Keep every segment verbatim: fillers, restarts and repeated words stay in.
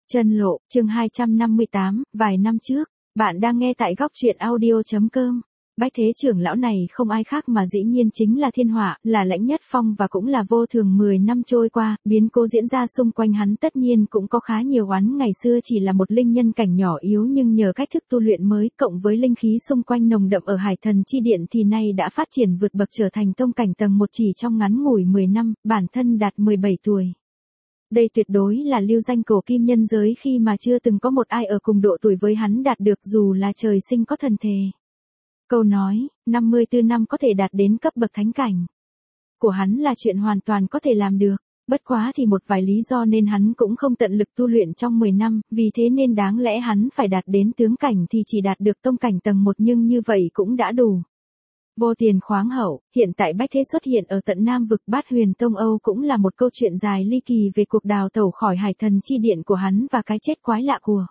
Chân lộ, chương hai trăm năm mươi tám, vài năm trước, bạn đang nghe tại góc truyện audio.com. Bách Thế trưởng lão này không ai khác mà dĩ nhiên chính là Thiên Hỏa, là Lãnh Nhất Phong và cũng là Vô Thường. Mười năm trôi qua, biến cố diễn ra xung quanh hắn tất nhiên cũng có khá nhiều oán. Ngày xưa chỉ là một linh nhân cảnh nhỏ yếu nhưng nhờ cách thức tu luyện mới cộng với linh khí xung quanh nồng đậm ở Hải Thần Chi Điện thì nay đã phát triển vượt bậc trở thành tông cảnh tầng một chỉ trong ngắn ngủi mười năm, bản thân đạt mười bảy tuổi. Đây tuyệt đối là lưu danh cổ kim nhân giới khi mà chưa từng có một ai ở cùng độ tuổi với hắn đạt được dù là trời sinh có thần thề. Câu nói, năm mươi tư năm có thể đạt đến cấp bậc thánh cảnh. Của hắn là chuyện hoàn toàn có thể làm được, bất quá thì một vài lý do nên hắn cũng không tận lực tu luyện trong mười năm, vì thế nên đáng lẽ hắn phải đạt đến tướng cảnh thì chỉ đạt được tông cảnh tầng một nhưng như vậy cũng đã đủ. Vô tiền khoáng hậu, hiện tại Bách Thế xuất hiện ở tận Nam vực Bát Huyền Tông Âu cũng là một câu chuyện dài ly kỳ về cuộc đào tẩu khỏi Hải Thần Chi Điện của hắn và cái chết quái lạ của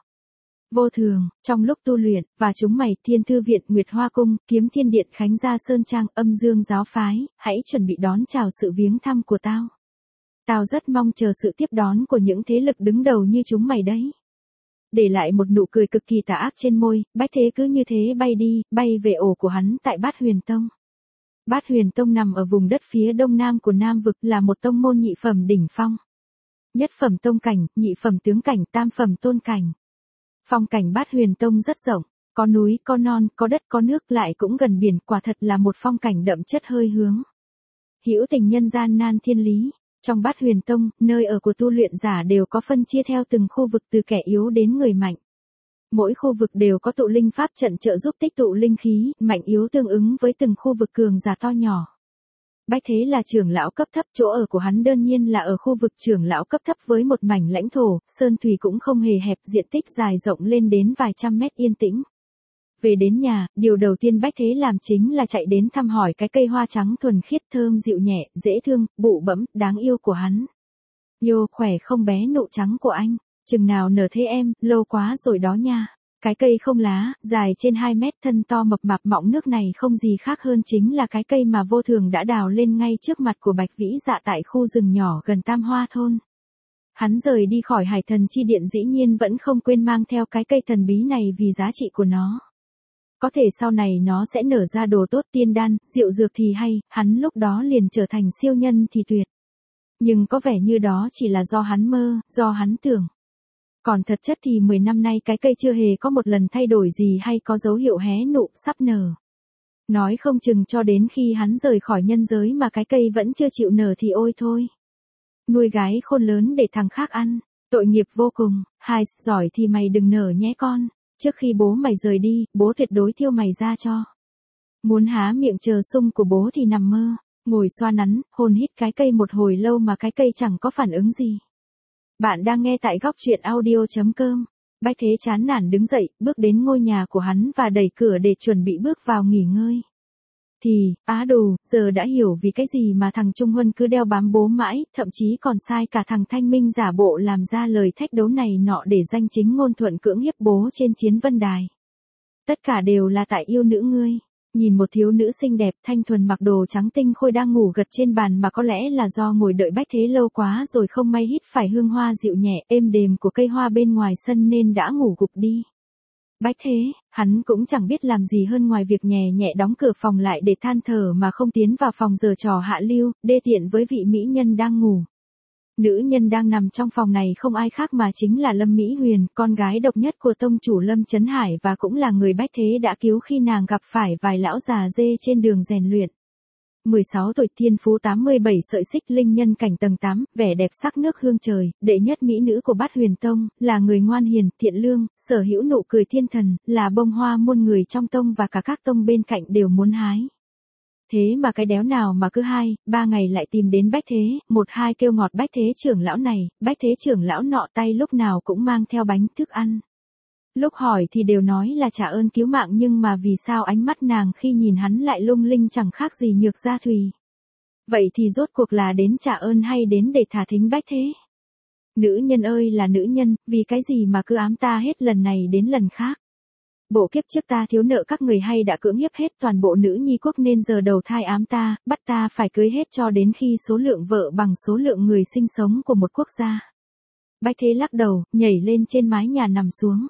Vô Thường. Trong lúc tu luyện, và chúng mày, Thiên Thư Viện, Nguyệt Hoa Cung, Kiếm Thiên Điện, Khánh Gia Sơn Trang, Âm Dương Giáo Phái, hãy chuẩn bị đón chào sự viếng thăm của tao. Tao rất mong chờ sự tiếp đón của những thế lực đứng đầu như chúng mày đấy. Để lại một nụ cười cực kỳ tà ác trên môi, Bách Thế cứ như thế bay đi, bay về ổ của hắn tại Bát Huyền Tông. Bát Huyền Tông nằm ở vùng đất phía đông nam của Nam vực, là một tông môn nhị phẩm đỉnh phong. Nhất phẩm tông cảnh, nhị phẩm tướng cảnh, tam phẩm tôn cảnh. Phong cảnh Bát Huyền Tông rất rộng, có núi, có non, có đất, có nước, lại cũng gần biển, quả thật là một phong cảnh đậm chất hơi hướng hữu tình nhân gian nan thiên lý. Trong Bát Huyền Tông, nơi ở của tu luyện giả đều có phân chia theo từng khu vực từ kẻ yếu đến người mạnh. Mỗi khu vực đều có tụ linh pháp trận trợ giúp tích tụ linh khí, mạnh yếu tương ứng với từng khu vực cường giả to nhỏ. Bách Thế là trưởng lão cấp thấp, chỗ ở của hắn đơn nhiên là ở khu vực trưởng lão cấp thấp với một mảnh lãnh thổ, sơn thủy cũng không hề hẹp, diện tích dài rộng lên đến vài trăm mét yên tĩnh. Về đến nhà, điều đầu tiên Bách Thế làm chính là chạy đến thăm hỏi cái cây hoa trắng thuần khiết thơm dịu nhẹ, dễ thương, bụ bẫm, đáng yêu của hắn. Yo, khỏe không bé nụ trắng của anh, chừng nào nở thế em, lâu quá rồi đó nha. Cái cây không lá, dài trên hai mét, thân to mập mạp mọng nước này không gì khác hơn chính là cái cây mà Vô Thường đã đào lên ngay trước mặt của Bạch Vĩ Dạ tại khu rừng nhỏ gần Tam Hoa Thôn. Hắn rời đi khỏi Hải Thần Chi Điện dĩ nhiên vẫn không quên mang theo cái cây thần bí này vì giá trị của nó. Có thể sau này nó sẽ nở ra đồ tốt, tiên đan, diệu dược thì hay, hắn lúc đó liền trở thành siêu nhân thì tuyệt. Nhưng có vẻ như đó chỉ là do hắn mơ, do hắn tưởng. Còn thật chất thì mười năm nay cái cây chưa hề có một lần thay đổi gì hay có dấu hiệu hé nụ, sắp nở. Nói không chừng cho đến khi hắn rời khỏi nhân giới mà cái cây vẫn chưa chịu nở thì ôi thôi. Nuôi gái khôn lớn để thằng khác ăn, tội nghiệp vô cùng. Hai, giỏi thì mày đừng nở nhé con. Trước khi bố mày rời đi, bố tuyệt đối thiêu mày ra cho. Muốn há miệng chờ sung của bố thì nằm mơ, ngồi xoa nắn, hôn hít cái cây một hồi lâu mà cái cây chẳng có phản ứng gì. Bạn đang nghe tại góc truyện audio.com. Bách Thế chán nản đứng dậy, bước đến ngôi nhà của hắn và đẩy cửa để chuẩn bị bước vào nghỉ ngơi. Thì, á đù, giờ đã hiểu vì cái gì mà thằng Trung Huân cứ đeo bám bố mãi, thậm chí còn sai cả thằng Thanh Minh giả bộ làm ra lời thách đấu này nọ để danh chính ngôn thuận cưỡng hiếp bố trên chiến vân đài. Tất cả đều là tại yêu nữ ngươi. Nhìn một thiếu nữ xinh đẹp thanh thuần mặc đồ trắng tinh khôi đang ngủ gật trên bàn mà có lẽ là do ngồi đợi Bách Thế lâu quá rồi không may hít phải hương hoa dịu nhẹ êm đềm của cây hoa bên ngoài sân nên đã ngủ gục đi. Bách Thế, hắn cũng chẳng biết làm gì hơn ngoài việc nhẹ nhẹ đóng cửa phòng lại để than thở mà không tiến vào phòng giở trò hạ lưu, đê tiện với vị mỹ nhân đang ngủ. Nữ nhân đang nằm trong phòng này không ai khác mà chính là Lâm Mỹ Huyền, con gái độc nhất của tông chủ Lâm Chấn Hải và cũng là người Bách Thế đã cứu khi nàng gặp phải vài lão già dê trên đường rèn luyện. mười sáu tuổi, thiên phú tám mươi bảy sợi xích, linh nhân cảnh tầng tám, vẻ đẹp sắc nước hương trời, đệ nhất mỹ nữ của Bát Huyền Tông, là người ngoan hiền, thiện lương, sở hữu nụ cười thiên thần, là bông hoa muôn người trong tông và cả các tông bên cạnh đều muốn hái. Thế mà cái đéo nào mà cứ hai, ba ngày lại tìm đến Bách Thế, một hai kêu ngọt Bách Thế trưởng lão này, Bách Thế trưởng lão nọ tay lúc nào cũng mang theo bánh thức ăn. Lúc hỏi thì đều nói là trả ơn cứu mạng nhưng mà vì sao ánh mắt nàng khi nhìn hắn lại lung linh chẳng khác gì Nhược Gia Thùy. Vậy thì rốt cuộc là đến trả ơn hay đến để thả thính Bách Thế? Nữ nhân ơi là nữ nhân, vì cái gì mà cứ ám ta hết lần này đến lần khác? Bộ kiếp trước ta thiếu nợ các người hay đã cưỡng hiếp hết toàn bộ nữ nhi quốc nên giờ đầu thai ám ta, bắt ta phải cưới hết cho đến khi số lượng vợ bằng số lượng người sinh sống của một quốc gia. Bách Thế lắc đầu, nhảy lên trên mái nhà nằm xuống.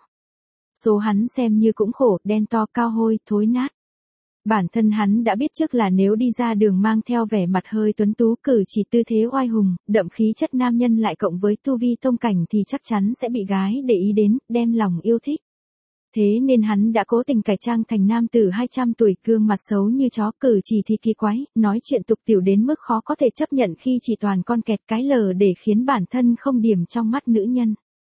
Số hắn xem như cũng khổ, đen to cao hôi, thối nát. Bản thân hắn đã biết trước là nếu đi ra đường mang theo vẻ mặt hơi tuấn tú, cử chỉ tư thế oai hùng, đậm khí chất nam nhân lại cộng với tu vi tông cảnh thì chắc chắn sẽ bị gái để ý đến, đem lòng yêu thích. Thế nên hắn đã cố tình cải trang thành nam tử hai trăm tuổi, gương mặt xấu như chó, cử chỉ thì kỳ quái, nói chuyện tục tiểu đến mức khó có thể chấp nhận khi chỉ toàn con kẹt cái lờ để khiến bản thân không điểm trong mắt nữ nhân.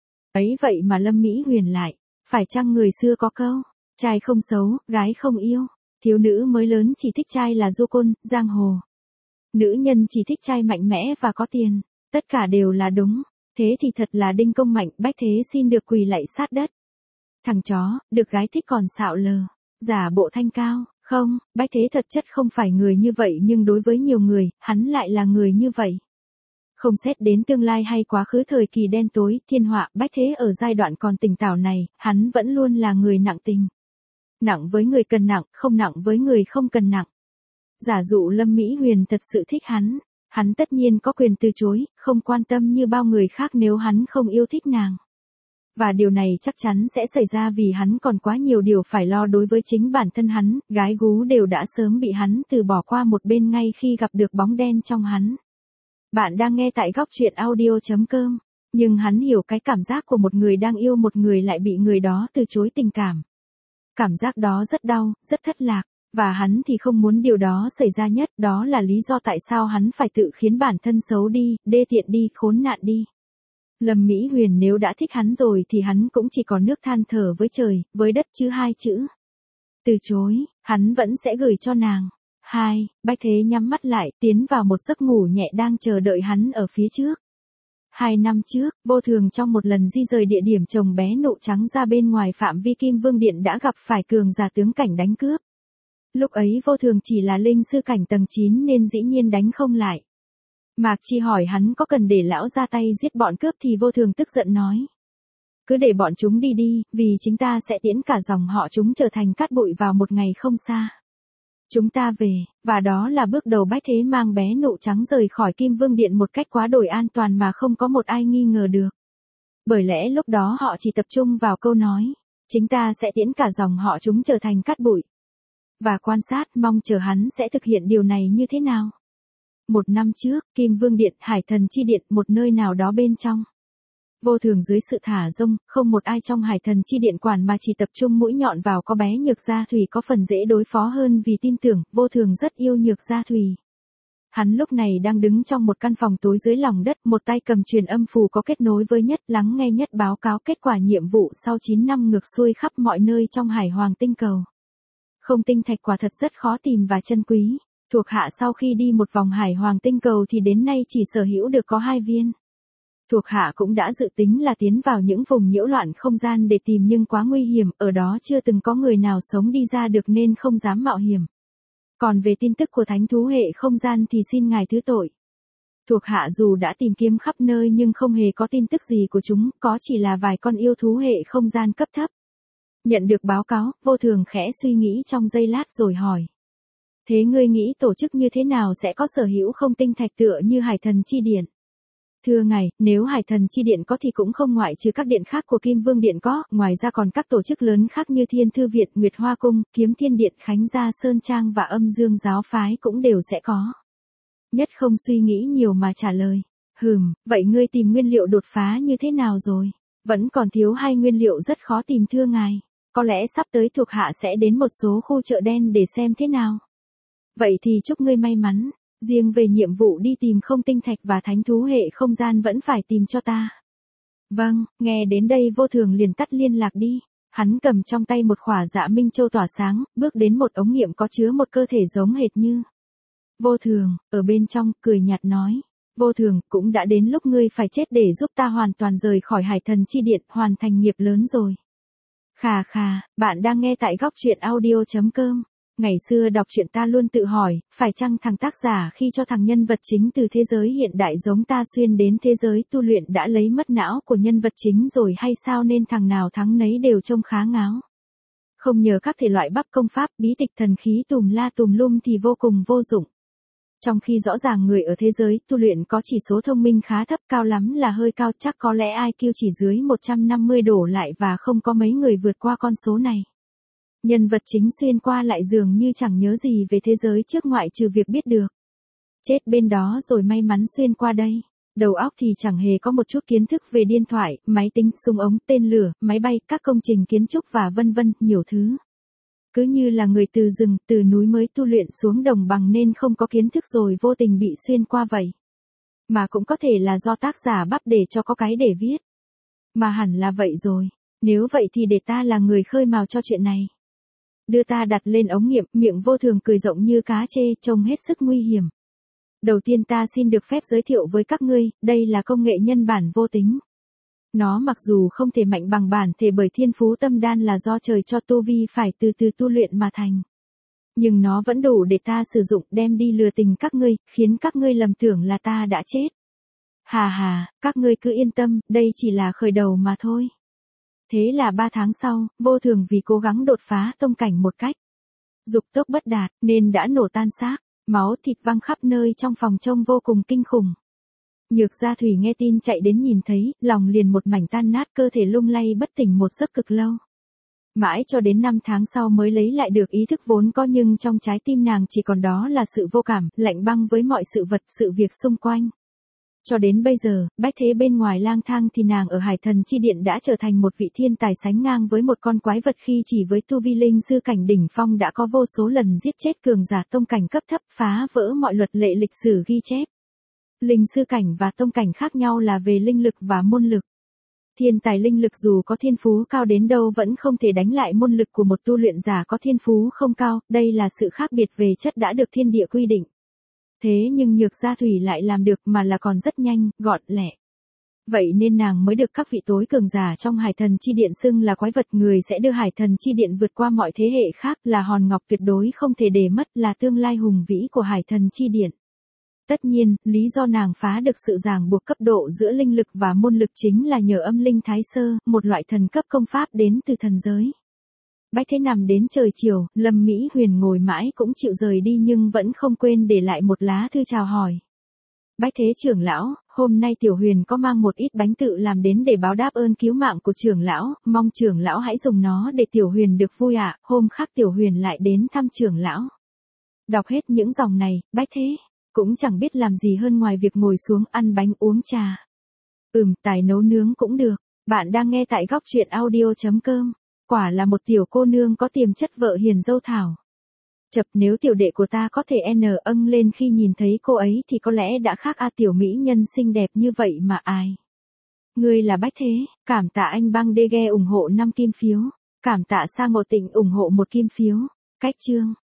Ấy vậy mà Lâm Mỹ Huyền lại, phải chăng người xưa có câu, trai không xấu, gái không yêu, thiếu nữ mới lớn chỉ thích trai là du côn, giang hồ. Nữ nhân chỉ thích trai mạnh mẽ và có tiền, tất cả đều là đúng, thế thì thật là đinh công mạnh. Bách Thế xin được quỳ lạy sát đất. Thằng chó, được gái thích còn xạo lờ, giả bộ thanh cao, không, Bách Thế thật chất không phải người như vậy, nhưng đối với nhiều người, hắn lại là người như vậy. Không xét đến tương lai hay quá khứ thời kỳ đen tối, thiên họa, Bách Thế ở giai đoạn còn tỉnh táo này, hắn vẫn luôn là người nặng tình. Nặng với người cần nặng, không nặng với người không cần nặng. Giả dụ Lâm Mỹ Huyền thật sự thích hắn, hắn tất nhiên có quyền từ chối, không quan tâm như bao người khác nếu hắn không yêu thích nàng. Và điều này chắc chắn sẽ xảy ra vì hắn còn quá nhiều điều phải lo đối với chính bản thân hắn, gái gú đều đã sớm bị hắn từ bỏ qua một bên ngay khi gặp được bóng đen trong hắn. Bạn đang nghe tại góc truyện audio chấm com, nhưng hắn hiểu cái cảm giác của một người đang yêu một người lại bị người đó từ chối tình cảm. Cảm giác đó rất đau, rất thất lạc, và hắn thì không muốn điều đó xảy ra nhất, đó là lý do tại sao hắn phải tự khiến bản thân xấu đi, đê tiện đi, khốn nạn đi. Lâm Mỹ Huyền nếu đã thích hắn rồi thì hắn cũng chỉ có nước than thở với trời, với đất chứ hai chữ. Từ chối, hắn vẫn sẽ gửi cho nàng. Hai, Bách Thế nhắm mắt lại, tiến vào một giấc ngủ nhẹ đang chờ đợi hắn ở phía trước. Hai năm trước, Vô Thường trong một lần di rời địa điểm trồng bé nụ trắng ra bên ngoài phạm vi Kim Vương Điện đã gặp phải cường giả tướng cảnh đánh cướp. Lúc ấy Vô Thường chỉ là linh sư cảnh tầng chín nên dĩ nhiên đánh không lại. Mạc Chi hỏi hắn có cần để lão ra tay giết bọn cướp thì Vô Thường tức giận nói. Cứ để bọn chúng đi đi, vì chúng ta sẽ tiễn cả dòng họ chúng trở thành cát bụi vào một ngày không xa. Chúng ta về, và đó là bước đầu Bách Thế mang bé nụ trắng rời khỏi Kim Vương Điện một cách quá đổi an toàn mà không có một ai nghi ngờ được. Bởi lẽ lúc đó họ chỉ tập trung vào câu nói, chúng ta sẽ tiễn cả dòng họ chúng trở thành cát bụi. Và quan sát mong chờ hắn sẽ thực hiện điều này như thế nào. Một năm trước, Kim Vương Điện, Hải Thần Chi Điện, một nơi nào đó bên trong. Vô Thường dưới sự thả rông, không một ai trong Hải Thần Chi Điện quản mà chỉ tập trung mũi nhọn vào có bé Nhược Gia Thùy có phần dễ đối phó hơn vì tin tưởng, Vô Thường rất yêu Nhược Gia Thùy. Hắn lúc này đang đứng trong một căn phòng tối dưới lòng đất, một tay cầm truyền âm phù có kết nối với Nhất, lắng nghe Nhất báo cáo kết quả nhiệm vụ sau chín năm ngược xuôi khắp mọi nơi trong Hải Hoàng tinh cầu. Không tinh thạch quả thật rất khó tìm và chân quý. Thuộc hạ sau khi đi một vòng Hải Hoàng tinh cầu thì đến nay chỉ sở hữu được có hai viên. Thuộc hạ cũng đã dự tính là tiến vào những vùng nhiễu loạn không gian để tìm nhưng quá nguy hiểm, ở đó chưa từng có người nào sống đi ra được nên không dám mạo hiểm. Còn về tin tức của thánh thú hệ không gian thì xin ngài thứ tội. Thuộc hạ dù đã tìm kiếm khắp nơi nhưng không hề có tin tức gì của chúng, có chỉ là vài con yêu thú hệ không gian cấp thấp. Nhận được báo cáo, Vô Thường khẽ suy nghĩ trong giây lát rồi hỏi. Thế ngươi nghĩ tổ chức như thế nào sẽ có sở hữu không tinh thạch tựa như Hải Thần Chi Điện? Thưa ngài, nếu Hải Thần Chi Điện có thì cũng không ngoại trừ các điện khác của Kim Vương Điện có, ngoài ra còn các tổ chức lớn khác như Thiên Thư Viện, Nguyệt Hoa Cung, Kiếm Thiên Điện, Khánh Gia Sơn Trang và Âm Dương Giáo Phái cũng đều sẽ có. Nhất không suy nghĩ nhiều mà trả lời. Hừm, vậy ngươi tìm nguyên liệu đột phá như thế nào rồi? Vẫn còn thiếu hai nguyên liệu rất khó tìm thưa ngài. Có lẽ sắp tới thuộc hạ sẽ đến một số khu chợ đen để xem thế nào. Vậy thì chúc ngươi may mắn, riêng về nhiệm vụ đi tìm không tinh thạch và thánh thú hệ không gian vẫn phải tìm cho ta. Vâng, nghe đến đây Vô Thường liền tắt liên lạc đi. Hắn cầm trong tay một khỏa dạ minh châu tỏa sáng, bước đến một ống nghiệm có chứa một cơ thể giống hệt như Vô Thường, ở bên trong, cười nhạt nói. Vô Thường, cũng đã đến lúc ngươi phải chết để giúp ta hoàn toàn rời khỏi Hải Thần Chi Điện, hoàn thành nghiệp lớn rồi. Khà khà, bạn đang nghe tại góc truyện audio chấm com. Ngày xưa đọc truyện ta luôn tự hỏi, phải chăng thằng tác giả khi cho thằng nhân vật chính từ thế giới hiện đại giống ta xuyên đến thế giới tu luyện đã lấy mất não của nhân vật chính rồi hay sao nên thằng nào thắng nấy đều trông khá ngáo. Không nhờ các thể loại bắp công pháp bí tịch thần khí tùm la tùm lum thì vô cùng vô dụng. Trong khi rõ ràng người ở thế giới tu luyện có chỉ số thông minh khá thấp, cao lắm là hơi cao, chắc có lẽ i kiu chỉ dưới một trăm năm mươi đổ lại và không có mấy người vượt qua con số này. Nhân vật chính xuyên qua lại dường như chẳng nhớ gì về thế giới trước ngoại trừ việc biết được chết bên đó rồi may mắn xuyên qua đây. Đầu óc thì chẳng hề có một chút kiến thức về điện thoại, máy tính, súng ống, tên lửa, máy bay, các công trình kiến trúc và vân vân, nhiều thứ. Cứ như là người từ rừng, từ núi mới tu luyện xuống đồng bằng nên không có kiến thức rồi vô tình bị xuyên qua vậy. Mà cũng có thể là do tác giả bắp để cho có cái để viết. Mà hẳn là vậy rồi. Nếu vậy thì để ta là người khơi mào cho chuyện này. Đưa ta đặt lên ống nghiệm, miệng vô thường cười rộng như cá trê, trông hết sức nguy hiểm. Đầu tiên ta xin được phép giới thiệu với các ngươi, đây là công nghệ nhân bản vô tính. Nó mặc dù không thể mạnh bằng bản thể bởi thiên phú tâm đan là do trời cho tu vi phải từ từ tu luyện mà thành. Nhưng nó vẫn đủ để ta sử dụng đem đi lừa tình các ngươi, khiến các ngươi lầm tưởng là ta đã chết. Hà hà, các ngươi cứ yên tâm, đây chỉ là khởi đầu mà thôi. Thế là ba tháng sau, vô thường vì cố gắng đột phá tông cảnh một cách dục tốc bất đạt nên đã nổ tan xác, máu thịt văng khắp nơi trong phòng trông vô cùng kinh khủng. Nhược Gia Thủy nghe tin chạy đến nhìn thấy, lòng liền một mảnh tan nát, cơ thể lung lay bất tỉnh một giấc cực lâu. Mãi cho đến năm tháng sau mới lấy lại được ý thức vốn có, nhưng trong trái tim nàng chỉ còn đó là sự vô cảm, lạnh băng với mọi sự vật, sự việc xung quanh. Cho đến bây giờ, bách thế bên ngoài lang thang thì nàng ở Hải Thần Chi Điện đã trở thành một vị thiên tài sánh ngang với một con quái vật, khi chỉ với tu vi linh sư cảnh đỉnh phong đã có vô số lần giết chết cường giả tông cảnh cấp thấp, phá vỡ mọi luật lệ lịch sử ghi chép. Linh sư cảnh và tông cảnh khác nhau là về linh lực và môn lực. Thiên tài linh lực dù có thiên phú cao đến đâu vẫn không thể đánh lại môn lực của một tu luyện giả có thiên phú không cao, đây là sự khác biệt về chất đã được thiên địa quy định. Thế nhưng Nhược Gia Thủy lại làm được, mà là còn rất nhanh, gọn lẹ. Vậy nên nàng mới được các vị tối cường giả trong Hải Thần Chi Điện xưng là quái vật, người sẽ đưa Hải Thần Chi Điện vượt qua mọi thế hệ khác, là hòn ngọc tuyệt đối không thể để mất, là tương lai hùng vĩ của Hải Thần Chi Điện. Tất nhiên, lý do nàng phá được sự ràng buộc cấp độ giữa linh lực và môn lực chính là nhờ âm linh thái sơ, một loại thần cấp công pháp đến từ thần giới. Bách thế nằm đến trời chiều, Lâm Mỹ Huyền ngồi mãi cũng chịu rời đi nhưng vẫn không quên để lại một lá thư chào hỏi. Bách thế trưởng lão, hôm nay Tiểu Huyền có mang một ít bánh tự làm đến để báo đáp ơn cứu mạng của trưởng lão, mong trưởng lão hãy dùng nó để Tiểu Huyền được vui ạ, hôm khác Tiểu Huyền lại đến thăm trưởng lão. Đọc hết những dòng này, Bách thế cũng chẳng biết làm gì hơn ngoài việc ngồi xuống ăn bánh uống trà. Ừm, tài nấu nướng cũng được. Bạn đang nghe tại góc truyện audio chấm com. Quả là một tiểu cô nương có tiềm chất vợ hiền dâu thảo. Chập, nếu tiểu đệ của ta có thể n âng lên khi nhìn thấy cô ấy thì có lẽ đã khác a, tiểu mỹ nhân xinh đẹp như vậy mà ai. Ngươi là Bách thế, cảm tạ anh băng đê ghe ủng hộ năm kim phiếu. Cảm tạ Sang Ngộ Tịnh ủng hộ một kim phiếu. Cách chương.